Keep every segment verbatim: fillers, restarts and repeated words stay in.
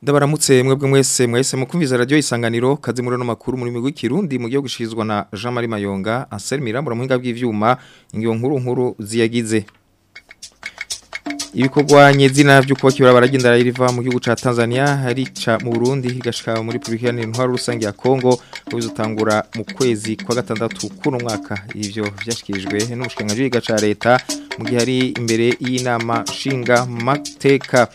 Ndabaramutse mwebwe mwese mwese mukumviza radio Isanganiro kazi muri no makuru muri migwi kirundi mu gihe gushirizwa na Jean Marie Mayonga Ansel Mirambura muhinga bw'ivyuma ingiyo nkuru nkuru ziyagize ibikorwa nyezina byo kubakira baragenda riva mu gihugu ca Tanzania harica mu Burundi higashika muri Republika Ntwaro rusange ya Kongo bizotangura mu kwezi kwa gatandatu kuno mwaka ivyo vyashikirijwe n'umushikiranganji w'iga ca leta mu gihe ari imbere y'inama nshinga mateka.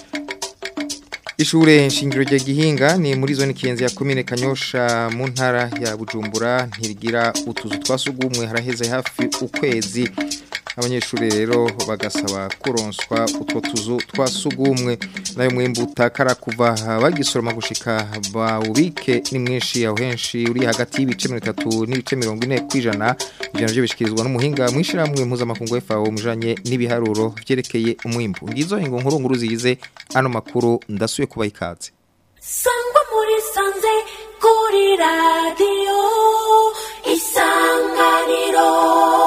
Ishure nshingiro rya Gihinga ni muri zone Kiyenzi ya commune Kanyosha mu ntara ya Bujumbura ntirigira utuzu twasugumwe haraheze hafi ukwezi abanyeshure rero bagasaba kuronswa utwo tuzu twasugumwe nayo mwembu utakara kuva bagisoroma gushika bawubike ni mwinshi aho henshi uri hagati y'ibice mirongo itatu n'ibice mirongo ine kwijana ivyo navyo bishikirizwa n'umuhinga mwishirahamwe mpuzamakungu F A O mujanye n'ibiharuro vyerekeye umwimbu ngizo ingo nkuru nkuru zigize ano makuru ndasuye kuba ikaze Sangwa muri sanze kuri radio Isanganiro.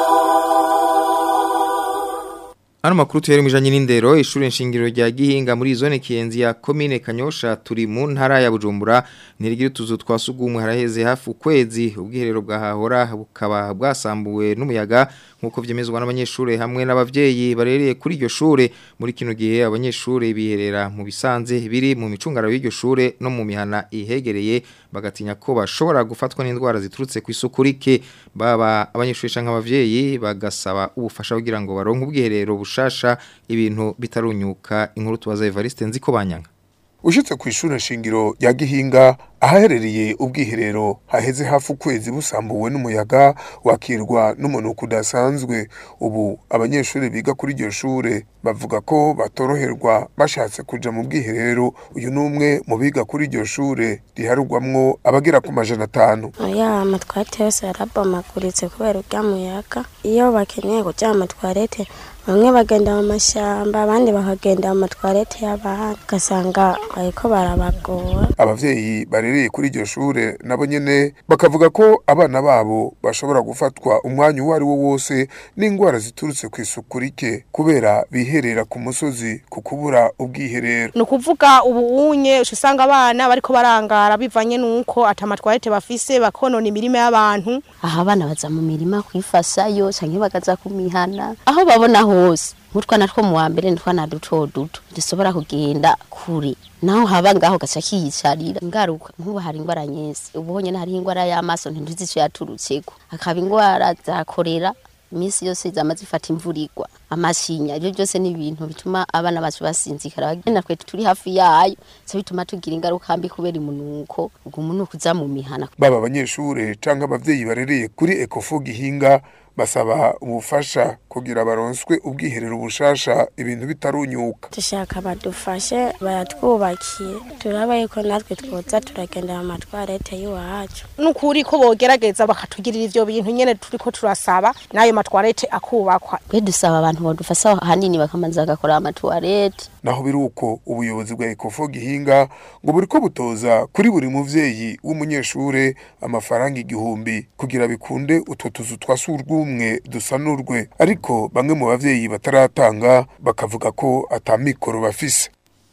Ano makuru tuyere mujanye n'indero ishure nshingiro rya Gihinga muri zone Kiyenzi ya commune Kanyosha turi mu ntara ya Bujumbura nirigira tuzu twasugumwe haraheze hafi ukwezi ubwiherero bwahahora bukaba bwasambuwe n'umuyaga nkuko vyemezwa n'abanyeshure hamwe n'abavyeyi barereye kuri iryo shure muri kino gihe abanyeshure biherera mu bisanze biri mu micungara y'iryo shure no mu mihana ihegereye bagatinya ko bashobora gufatwa n'indwara ziturutse ku isuku rike baba abanyeshure canke abavyeyi bagasaba ubufasha kugira ngo baronke ubwiherero bushasha ibintu bitarunyuka inkuru tubaza Evariste nziko banyanga Ushitse ku ishure shingiro ya Gihinga ahaherereye ubwiherero haheze hafu kwezi busambuwe n'umuyaga wakirwa n'umuntu kudasanzwe ubu abanyeshuri biga kuri iryo shure bavuga ko batoroherwa bashatse kuja mu bwiherero uyu numwe mu biga kuri iryo shure riharugwamwo abagera ku majana atanu. Oya amatwarete yose yarabomaguritse kubera urya muyaga iyo bakeneye kuja mu matwarete bamwe bagenda mu mashamba abandi bakagenda mu matwarete y'abandi gasanga ariko barabagora. Abavyeyi barereye kuri iryo shure nabo nyene bakavuga ko abana babo bashobora gufatwa umwanya uwo ari wo wose n'ingwara ziturutse ku isuku rike kubera biherera ku musozi ku kubura ubwiherero. No kuvuga ubu unye usanga abana bariko barangara bivanye nuko atamatwarete bafise bakonona imirima y'abantu. Aha abana baza mu mirima kwifasayo canke bagaza ku mihana aho babona hose mutwana two mu wa mbere ntwana duto duto dusobora kugenda kuri naho haba ngaho gaca kiyicarira ngaruka nkuba hari ingwara nyese ubonye na hari ingwara y'amaso ntizice yaturutseko akaba ingwara za korera imisi yose zamaze ifata imvurigwa amashinya ibyo byose ni ibintu bituma abana bacu basinzikara bagenda twe turi hafi yayo so bituma tugira ingaruka mbi kubera imunuko ubwo munuko uza mu mihana. Baba abanyeshure canke abavyeyi barereye kuri Ecofo Gihinga basaba ubufasha kugira baronswe ubwiherero bushasha ibintu bitarunyuka. Dushaka badufashe baratwubakiye turabaye ko natwe twoza turagenda mu matwarete y'uwacu nukuri ko bogerageza bakatugirira ivyo bintu nyene turiko turasaba nayo matwarete akubakwa. Kwe dusaba abantu bodufasha hanini bakamanza gakora amatwarete. Naho biruko ubuyobozi bwa Ecofo Gihinga ngo buriko butoza kuri buri muvyeyi w'umunyeshure amafaranga igihumbi kugira bikunde utwo tuzu twasurwa umwe dusanurwe ariko bamwe mu bavyeyi bataratanga bakavuga ko atamikoro bafise.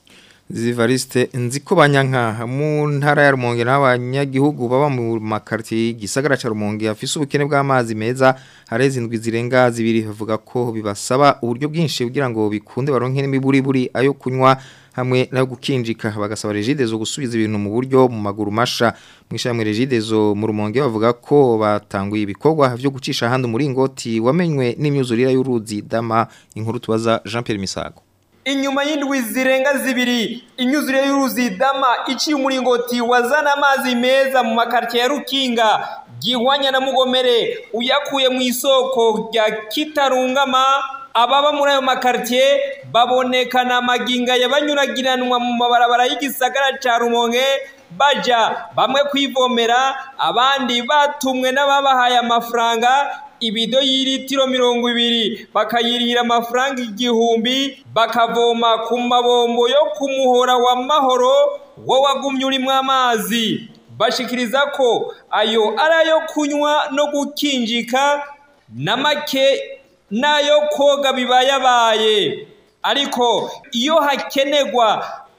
Zivariste nziko banyanka mu ntara ya Rumonge n'abanyagihugu baba mu makarti gisagara ca Rumonge afise ubukene bw'amazi meza hareze indwi zirenga zibiri bavuga ko bibasaba uburyo bwinshi kugira ngo bikunde baronke n'imiburi buri ayo kunywa hamwe no gukinjika bagasaba Regidezo gusubiza ibintu mu buryo mu maguru masha mwishamwe Regidezo mu Rumonge bavuga ko batanguye ibikorwa byo gucisha handi umuringoti wamenywe n'imyuzurira y'uruzi dama inkuru tubaza Jean Pierre Misago. Inyuma y'indwi zirenga zibiri inyuzure y'uruzi dama iciye umuringoti wazana amazi meza mu makartie ya Rukinga Gihwanya na Mugomere uyakuye mu isoko rya Kitarungama ababa muri ayo makartie babonekana maginga yabanyuragiranwa mu mabarabara y'igisagara ca Rumonge baja bamwe kwivomera abandi batumwe n'ababahaye amafaranga ibido y'iritiro mirongo ibiri bakayirira amafaranga igihumbi bakavoma ku mabombo yo kumuhora wa mahoro wo wagumye urimo amazi bashikiriza ko ayo arayo kunywa no gukinjika na make nayo koga bibayabaye ariko iyo hakenegwa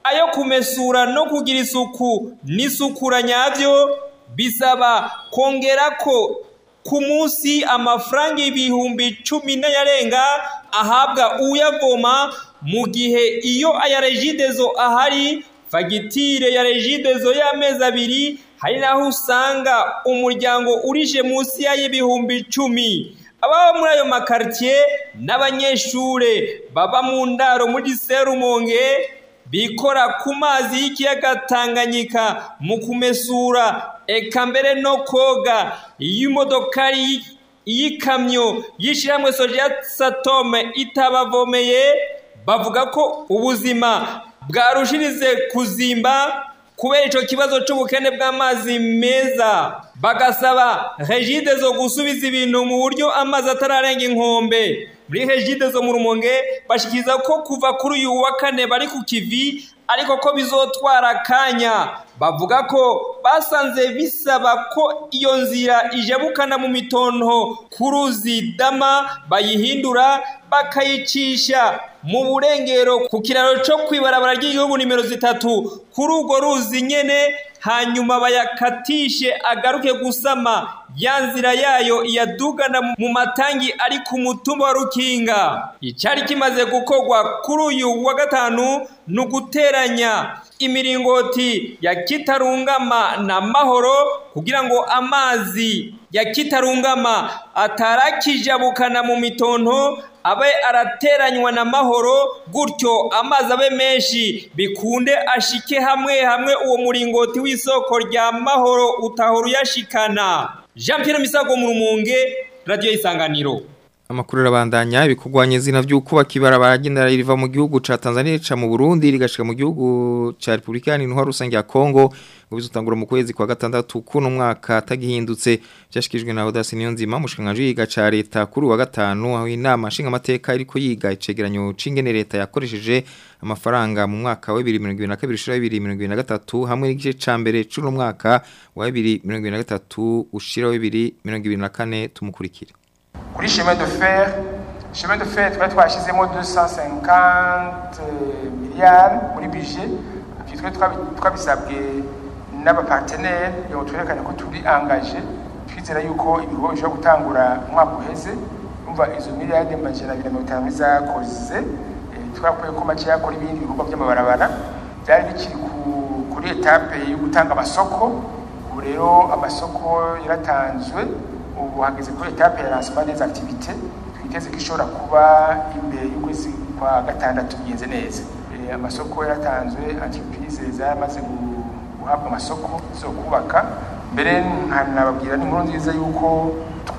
ayo kumesura no kugira isuku n'isukura nyavyo bisaba kongera ko ku munsi amafaranga ibihumbi cumi n'ayarenga ahabwa uyavoma mu gihe iyo aya Regideso ahari fagitire ya Regideso y'amezi abiri hari naho usanga umuryango urishe munsi y'ibihumbi cumi. Ababa muri ayo makartier n'abanyeshure baba mu ndaro muri Serumonge bikora ku mazi y'ikiyaga Tanganyika mu kumesura eka mbere no koga y'imodokari y'ikamyo yishiramwe Soja Satome itabavomeye bavuga ko ubuzima bwarushirize kuzimba kubera ico kibazo c'ubukene bw'amazi meza bagasaba Regideso gusubiza ibintu mu buryo amazi atararenga inkombe. Muri Regideso mu Rumonge bashikiza ko kuva kuri uyu wa kane bari ku kivi ariko ko bizotwara kanya bavuga ko basanze bisaba ko iyo nzira ijabukana mu mitonto kuruzi dama bayihindura bakayicisha mu burengero ku kiraro cyo kwibarabara ry'igihugu nimero zitatu kuri urwo ruzi nyene hanyuma bayakatishe agaruke gusama ya nzira yayo iyadugana mu matangi ari ku mutumba wa Rukinga. Icari kimaze gukorwa kuri uyu wa gatanu nuguteranya imiringoti ya Kitarungama na Mahoro kugira ngo amazi ya Kitarungama atarakijabukana mu mitonto abe arateranywa na Mahoro gutyo amazi abe menshi bikunde ashike hamwe hamwe uwo muringoti w'isoko rya Mahoro utahoro yashikana. Jean Pierre Misago mu Rumonge, Radio Isanganiro. Amakuru rabandanya ibikugwanye zina vy'uko bakibarabara gendera riva mu gihugu ca Tanzania ca mu Burundi rigashika mu gihugu ca Republika Iharanira Rusange ya Kongo ngo bizotangura mu kwezi kwa gatandatu kuno mwaka tagihindutse byashikijwe na Audace Niyonzima mushikanganje yiga ca leta kuri wa gatanu aho inama nshinga amateka ariko yiga icegeranyo c'ingene leta yakoresheje amafaranga mu mwaka wa bibiri na mirongo ibiri na kabiri ushira bibiri na mirongo ibiri na gatatu hamwe n'igice ca mbere c'uno mwaka wa bibiri na mirongo ibiri na gatatu ushira bibiri na mirongo ibiri na kane tumukurikira. Kuri chemin de fer, chemin de fer twari twashizemo deux cent cinquante milliards muri budget, puis twari twabisabwe n'aba partenaires yo twerekana ko turi engagé, twizera yuko ibigo bishobora gutangura umwaka uheze, umva izo milliards amajana abiri na mirongo itanu zakoze, twakuye ko make yakora ibindi bikorwa by'amabarabara, byari bikiri kuri etape yo gutanga amasoko, ubu rero amasoko yaratanzwe ubu hageze kuri etape ya lancement des activités twiteze ko ishobora kuba imbere y'ukwezi kwa gatandatu bigenze neza. Amasoko yaratanzwe, entreprise zamaze guhabwa amasoko zo kubaka mbere nkanababwira n'inkuru nziza yuko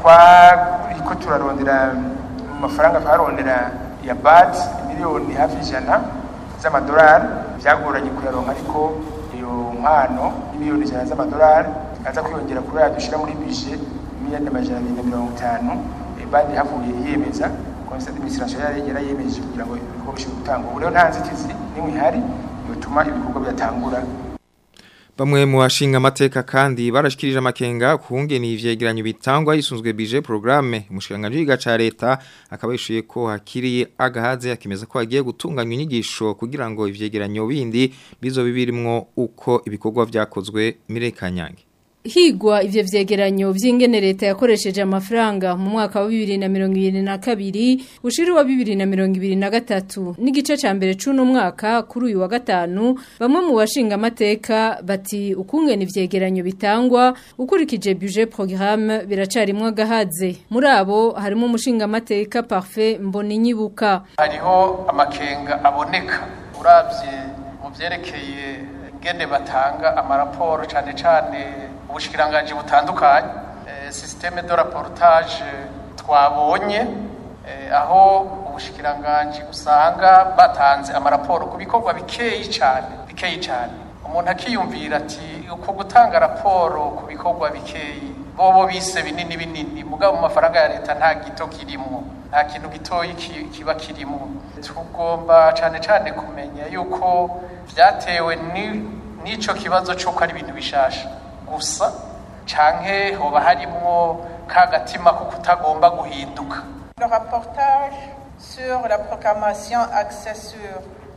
twariko turarondera amafaranga twarondera ya B A D miliyoni hafi ijana z'amadolari byagoranye kuyaronka ariko iyo mpano miliyoni ijana z'amadolari aza kwiyongera kuri ya dushira muri budget miliyoni amajana abiri na mirongo itanu bandi havuye yemeza conseil d'administration yari yemeje kugira ngo ibikorwa bishobore gutangwa. Ubu rero nta nzitizi nimwe ihari yotuma ibikorwa byatangura. Bamwe mu bashinga amateka kandi barashikirije amakenga kungene ivyegeranyo bitangwa yisunzwe budget programme umushikanganje yiga ca leta akaba yishuye ko hakiri agahaze akimeza ko agiye gutunganya inyigisho kugira ngo ivyegeranyo bindi bizo bibirimwo uko ibikorwa vyakozwe Mirekanyange. Higwa ivyo vyegeranyo vy'ingene leta yakoresheje amafaranga mu mwaka wa bibiri na mirongo ibiri na kabiri ushiri wa bibiri na mirongo ibiri na gatatu n'igice ca mbere c'uno mwaka kuri uyu wa gatanu bamwe mu bashinga amateka bati ukungene ivyegeranyo bitangwa ukurikije budget programme biracarimwe gahaze muri abo harimo umushinga amateka Parfait Mboninyibuka. Hariho amakenga aboneka uravye mu vyerekeye ingene batanga amaraporo cane cane ubushikiranganje butandukanye eh, systeme de rapportage twabonye eh, aho ubushikiranganje usanga batanze amaraporo ku bikorwa bikeyi cyane bikeyi cyane umuntu akiyumvira ati uko gutanga raporo ku bikorwa bikeyi bobo bise binini binini mugabo mu mafaranga ya leta nta gito kirimo nta kintu gitoyi kiba kirimo tugomba cyane cyane kumenya yuko byatewe ni nico kibazo cyo ko ari ibintu bishasha gusa canke hoba harimo kagatima ko kutagomba guhinduka. Le rapportage sur la programmation axée sur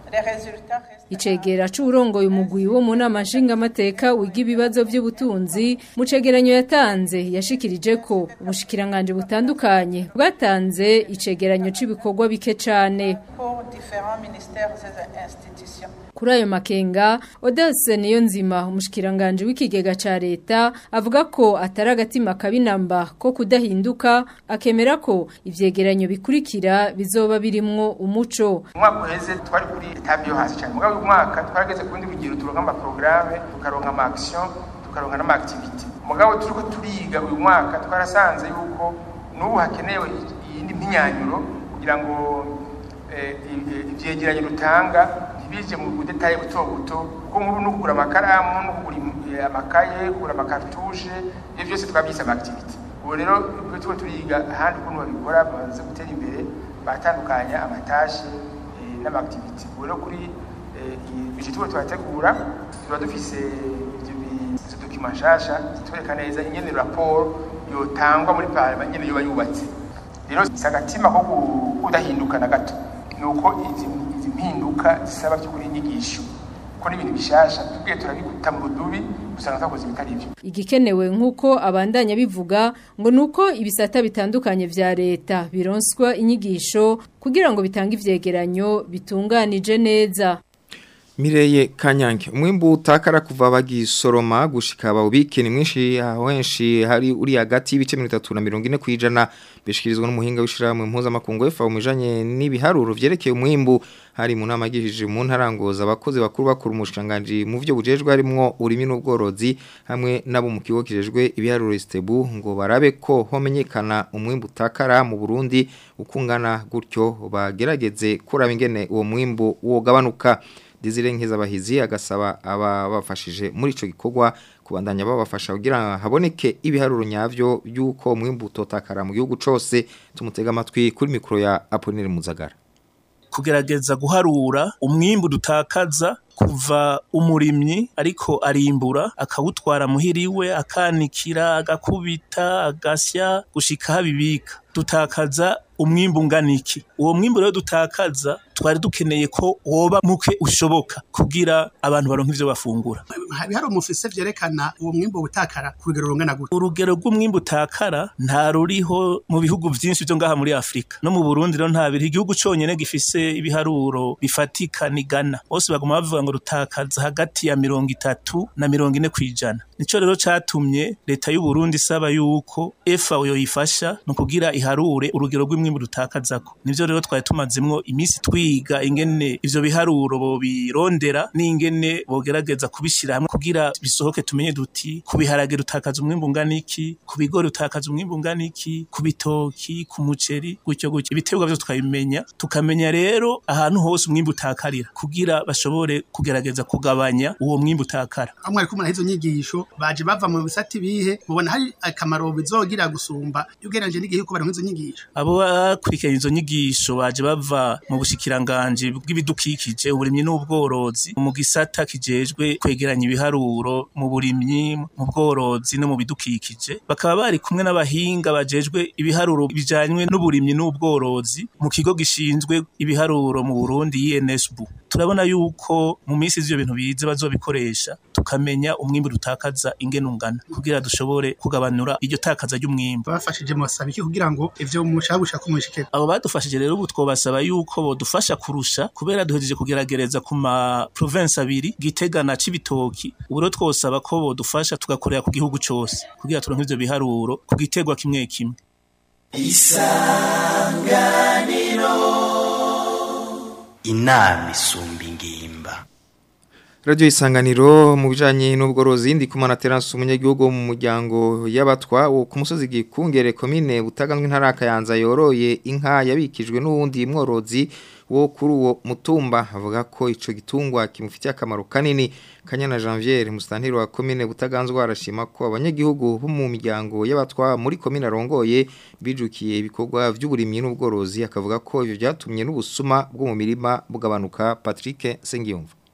Icegera c'urongoye umugwi wo mu nama nshingamateka wiga ibibazo by'ubutunzi mu cegeranyo yatanze yashikirije ko ubushikiranganje butandukanye bwatanze icegeranyo c'ibikorwa bike cane. Kuri ayo makenga Odelse Niyonzima umushikiranganje w'ikigega ca leta avuga ko atari agatima kabinamba ko kudahinduka akemera ko ivyegeranyo bikurikira bizoba birimwo umuco. Umwaka uheze twari kuri etape yo hasi cyane mugabo umwaka twarageze kundi rugero turonka ama programme tukaronka ama action tukaronka n'ama activity mugabo turiko turiga uyu mwaka twarasanze yuko n'ubu hakenewe iyindi mpinyanyuro kugira ngo ivyegeranyo rutanga bije mu detail buto buto ko nk'ubu no kugura amakaramu no kugura amakaye kugura amakartushe ibyo byose twabyise ama activity ubu rero twe turiga ahandi ukuntu babikora baze gutera imbere batandukanya amatashe n'ama activity ubu rero kuri bije twe twategura tuba dufise ibyo document shasha zitwereka neza ingene rapport yotangwa muri parlement nyene yo bayubatse rero isagatima ko kudahinduka na gato nuko izi impinduka zisaba by'ukuri inyigisho ko n'ibintu bishasha tubwiye turabikuta mu rudubi usanga twakoze bitari byo. Igikenewe nkuko abandanya bivuga ngo nuko ibisata bitandukanye vya leta bironswa inyigisho kugira ngo bitange ivyegeranyo bitunganije neza. Mireye Kanyange umwimbu utakara kuva bagisoroma gushika bawubike ni mwinshi ahenshi hari uri hagati y'ibice mirongo itatu na mirongo ine kwijana bishikirizwa n'umuhinga w'ishiramwe impuza makungu F A O mujanye n'ibiharuro vyerekeye umwimbu hari mu nama gihije mu ntarangoza abakozi bakuru bakuru umushikanganje mu byo bujejwe harimo urimi n'ubworozi hamwe nabo mu kigo kijejwe ibiharuro Istebu ngo barabe ko homenyekana umwimbu utakara mu Burundi ukungana gutyo bagerageze kuraba ingene uwo mwimbu wogabanuka. Dizire nkeza bahizi agasaba aba bafashije muri ico gikorwa kubandanya babafasha kugira haboneke ibiharuro nyavyo yuko mwimbu totakara mu gihugu cose. Tumutega amatwi kuri mikro ya Aponere Muzagara. Kugerageza guharura umwimbu dutakaza kuva umurimyi ariko arimbura akawutwara muhiriwe akanikira agakubita agasya gushika habibika dutakaza umwimbu nganiki. Uwo mwimbu rero dutakaza twari dukeneye ko woba muke ushoboka kugira abantu baronka ivyo bafungura. Hari umufise vyerekana uwo mwimbu utakara ku rugero rungana gute? Urugero rw'umwimbu utakara nta ruriho mu bihugu vyinshi byo ngaha muri Afrika no mu Burundi rero nta biri. Igihugu conyene gifise ibiharuro bifatika ni Ghana. Bose baguma bavuga ngo rutakaza hagati ya mirongo itatu na mirongo ine kwijana. Nico rero catumye leta y'u Burundi saba yuko F A O yoyifasha no kugira iharure urugero rw'imwimbu rutakazako. Nivyo rero twari tumazimwo imisi twiga ingene ivyo biharuro bo birondera n'ingene bogerageza kubishira hamwe kugira bisohoke tumenye duti kubiharage rutakaza umwimbu nganiki, kubigori rutakaza umwimbu nganiki, kubitoki, ku muceri gutyo gutyo. Ibiterwa byo twabimenya tukamenya rero ahantu hose umwimbu utakarira kugira bashobore kugerageza kugabanya uwo mwimbu utakara. Amwe ariko murahizo nyigisho baje bava mu bisati bihe mubona hari akamaro bizogira gusumba yugeranje n'igihe ko baronka izo nyigisho. Abo bakurikiranye izo nyigisho baje bava mu bushikiranganje bw'ibidukikije uburimyi n'ubworozi mu gisata kijejwe kwegeranya ibiharuro mu burimyi mu bworozi no mu bidukikije bakaba bari kumwe n'abahinga bajejwe ibiharuro bijanywe n'uburimyi n'ubworozi mu kigo gishinzwe ibiharuro mu Burundi I N S B. Turabona yuko mu minsi z'ibyo bintu bize bazobikoresha tukamenya umwimbu dutakaza ingene ungana kugira dushobore kugabanura iryo takaza ry'umwimbu. Bafashije mu basabiki kugira ngo ivyo mushaka kumwishikira. Abo badufashije rero ubu twobasaba yuko bodufasha kurusha kubera duhejeje kugeragereza ku ma province abiri Gitega na Cibitoki. Ubu rero twosaba ko bodufasha tugakorera ku gihugu cose kugira turonke ivyo biharuro ku gitegwa kimwe kimwe. Isanganiro inama isumba ingimba. Radio Isanganiro mu bijanye n'ubworozi ndi kumana Terence umunyagihugu mu muryango y'abatwa wo ku musozi Gikungere komine Butaganzwe ntara Kayanza yoroye inka yabikijwe n'uwundi mworozi wo kuri uwo mutumba avuga ko ico gitungwa kimufitiye akamaro kanini. Kanyana Janvier mustantiro wa komine Butaganzwe arashima ko abanyagihugu bo mu miryango y'abatwa muri komine arongoye bijukiye ibikorwa vy'uburimyi n'ubworozi akavuga ko ivyo byatumye n'ubusuma bwo mu mirima bugabanuka. Patrick Sengiyumva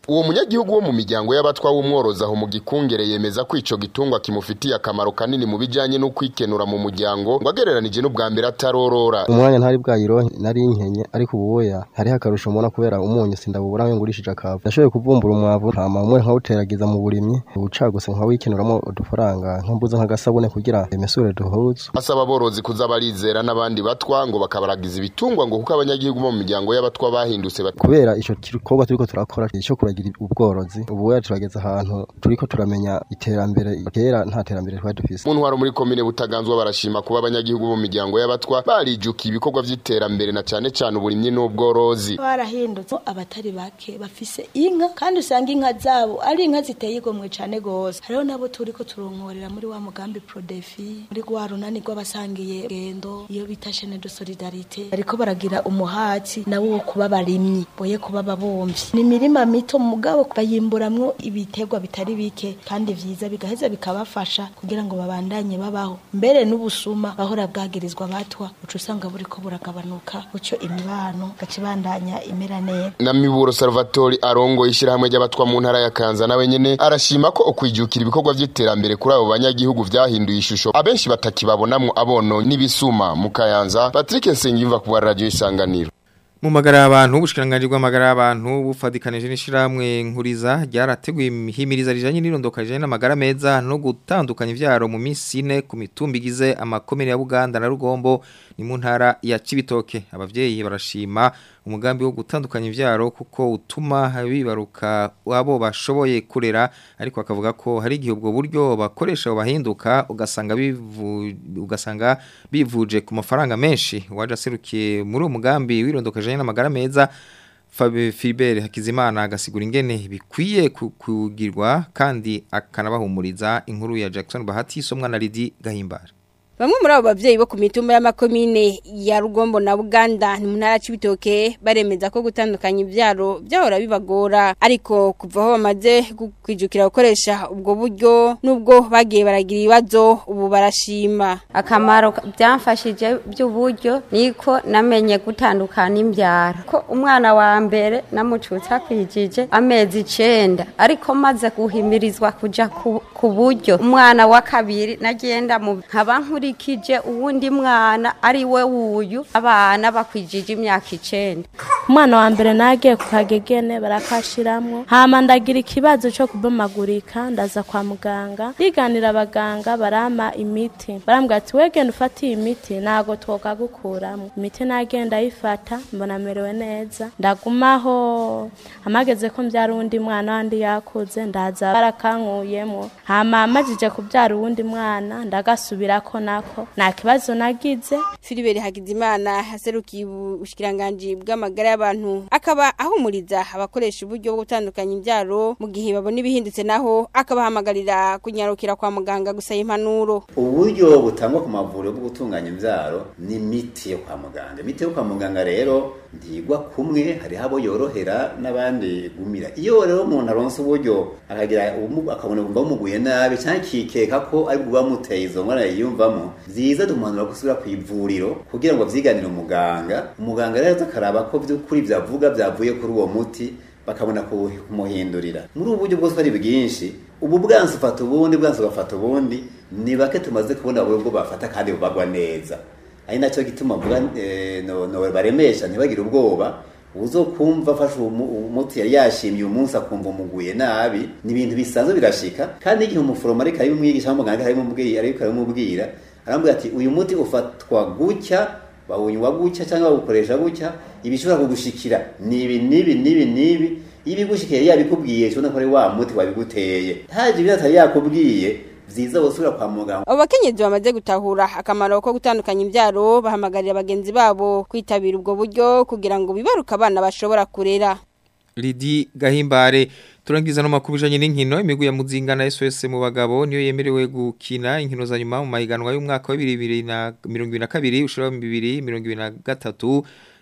uwo munyagihugu wo mu miryango y'abatwa w'umworozi aho mu Gikungere yemeza ko ico gitungwa kimufitiye akamaro kanini mu bijanye no kwikenura mu muryango ngo agereranije n'ubwa mbere atarorora. Umwanya ntari bwayironke nari nkenye ariko ubuya hari hakarusho mubona kubera umunyu sindabubura ngo ngurishije akavu. Nashoboye kuvumbura umwavu hama umwe nkawuteragiza mu burimyi ubucaguse nkawikenuramo udufaranga nkambuza nk'agasabune kugira emesure duhuzu. Asaba aborozi kuza barizera n'abandi batwa ngo bakabaragiza ibitungwa ngo kuko abanyagihugu mu miryango y'abatwa bahindutse kubera ico gikorwa turiko turakora cyo kuragira ubworozi ubuya turageza ahantu turiko turamenya iterambere kera nta terambere twari dufise. Mu ntwaro muri komine Butaganzwa barashima kuba abanyagihugu mu miryango y'abatwa barijukiye ibikorwa vy'iterambere na cane cane uburimyi n'ubworozi. Barahindutse abatari bake bafise inka kandi usanga inka zabo ari inka ziteye igomwe cane gose. Hariho nabo turiko turonkorera muri wa mugambi Prodefi muri gwa runani rw'abasangiye gendo iyo bita chaîne de solidarité ariko baragira umuhati nawo wo kuba barimyi boye kuba babomvyi. Ni mirima mito mugabo bayimburamwo ibitegwa bitari bike kandi vyiza bigaheza bikabafasha kugira ngo babandanye babaho. Mbere n'ubusuma bahora bwagirizwa batwa uco usanga buriko buragabanuka uco imibano gacibandanya imera neza. Na Miburo Salvatore arongo ishirahamwe ry'abatwa mu ntara ya Kanza nawe nyene arashima ko okwijukira ibikorwa vy'iterambere kuri abo banyagihugu vyahinduye ishusho abenshi batakibabonamwo abono n'ibisuma mu Kayanza. Patrick Nsengimva ku radio Isanganiro. Mu magara y'abantu ubushikiranganje bw'amagara y'abantu bufadikanije n'ishiramwe nkuriza ryarateguye imihimiriza rijanye n'irondokaje n'amagara meza no gutandukanya ivyaro mu minsi ine ku mitumba igize amakomere ya Buganda na Rugombo ni mu ntara ya Cibitoke. Abavyeyi barashima umugambi wo gutandukanya ivyaro kuko utuma bibaruka abo bashoboye kurera ariko akavuga ko hari igihe ubwo buryo bakoresha bahinduka ugasanga bivu ugasanga bivuje ku mafaranga menshi. Waje aserukiye muri uwo mugambi w'irondokaje n'amagara meza Fabe Philbert Hakizimana agasigura ingene bikwiye kugirwa kandi akanabahumuriza. Inkuru ya Jackson Bahati somwa na Lidi Gahimbara. Bamwe muri abo bavyeyi bo ku mitumba y'amakomine ya Rugombo na Buganda ni mu ntara Cibitoke baremeza ko gutandukanya ivyaro byahora bibagora ariko kuva aho bamaze kwijukira gukoresha ubwo buryo nubwo bagiye baragira ibibazo ubu barashima. Akamaro byamfashije by'uburyo niko namenye gutandukana imbyaro ko umwana wa mbere namucutsa kwijije amezi icenda ariko maze guhimirizwa kuja ku buryo umwana wa kabiri nagenda mu nkaba nkuri kije uwundi mwana ari we wuyu abana bakwijije imyaka icenda. Umwana wa mbere nagiye ku Kagegene barakashiramwo hama ndagira ikibazo cyo kubomagurika ndaza kwa muganga yiganira abaganga barama imiti barambwira ati wegenda ufatiye imiti nago twoka gukuramo imiti nagenda yifata mbona merewe neza ndagumaho amageze ko mbyara uwundi mwana wandi yakuze ndaza barakankuyemo hama amajije kubyara uwundi mwana ndagasubirako na nta kibazo nagize. Philibert Hakizimana haserukiye ubushikiranganje bw'amagara y'abantu akaba ahumuriza abakoresha uburyo bwo gutandukanya imbyaro mu gihe babona ibihindutse naho akabahamagarira kunyarukira kwa muganga gusaba impanuro. Uburyo butangwa ku mavuriro bwo gutunganya imbyaro ni imiti yo kwa muganga. Imiti yo kwa muganga rero ntigwa kumwe hari habo yorohera n'abandi gumira. Iyo rero umuntu aronse uburyo akagira akabona bumva umuguye nabi cyane kikeka ko ari bwa muteye izo ngora yiyumvamo ziza dumanura gusubira ku ivuriro kugira ngo vyiganire umuganga. Umuganga rero akaraba ko by'ukuri byavuga byavuye kuri uwo muti bakabona kumuhindurira. Muri ubu buryo bwose ari bwinshi ubu bwanse ufata ubundi bwanse ugafata ubundi ni bake tumaze kubona bwo bafata kandi bubagwa neza. Ari nacyo gituma vuga no no baremesha ntibagira ubwoba uzokumva fasha umuti yari yashimye umunsi akumva umuguye nabi ni ibintu bisanzwe birashika kandi igihe umuforomo ariko ari umwigisha w'umuganga ari mubwira ariko ari mubwira arambwira ati uyu muti ufatwa gucya bawunywa gucya cyangwa bawukoresha gucya ibishobora kugushikira nibi nibi nibi nibi ibi gushikiye yabikubwiye cyo nakore wa muti wabiguteye haje biratari yakubwiye vyiza bosubira kwa muganga. Abo bakenyezi bamaze gutahura akamaro ko gutandukanya imbyaro bahamagarira abagenzi babo kwitabira ubwo buryo kugira ngo bibaruka abana bashobora kurera. Lidi Gahimbare turangiza no makubijanye n'inkino imigwi ya Muzinga na S O S mu bagabo niyo yemerewe gukina inkino za nyuma mu mahiganwa y'umwaka wa bibiri na mirongo ibiri na kabiri ushira bibiri mirongo ibiri na gatatu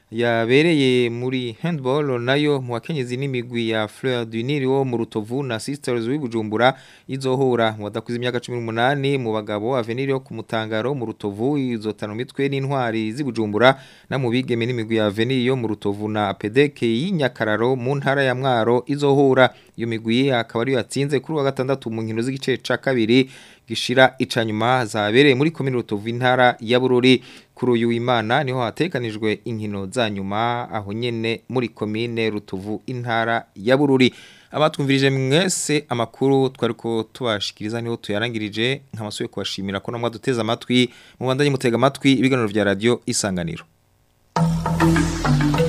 yabereye muri handball nayo mu bakenyezi n'imigwi ya Fleur du Nil wo mu Rutovu na Sisters w'Ibujumbura izohura mu badakuze imyaka cumi n'umunani mu bagabo Avenir yo ku Mutangaro mu Rutovu izotana mitwe n'intwari z'Ibujumbura na mu bigeme n'imigwi ya Avenir yo mu Rutovu na P D K y'Inyakararo mu ntara ya Mwaro izohura iyo migwi akaba ari yatsinze kuri wa gatandatu mu nkino z'igice ca kabiri gishira icanyuma zabereye muri komine Rutovu intara ya Bururi kuri uyu Imana niho hatekanijwe inkino za nyuma aho nyene muri komine Rutovu intara ya Bururi. Abatwumvirije mwese amakuru twariko tubashikiriza niho tuyarangirije nk'amasuye kubashimira ko namwe duteza amatwi mu bandanye mutega amatwi ibiganiro vya radio Isanganiro.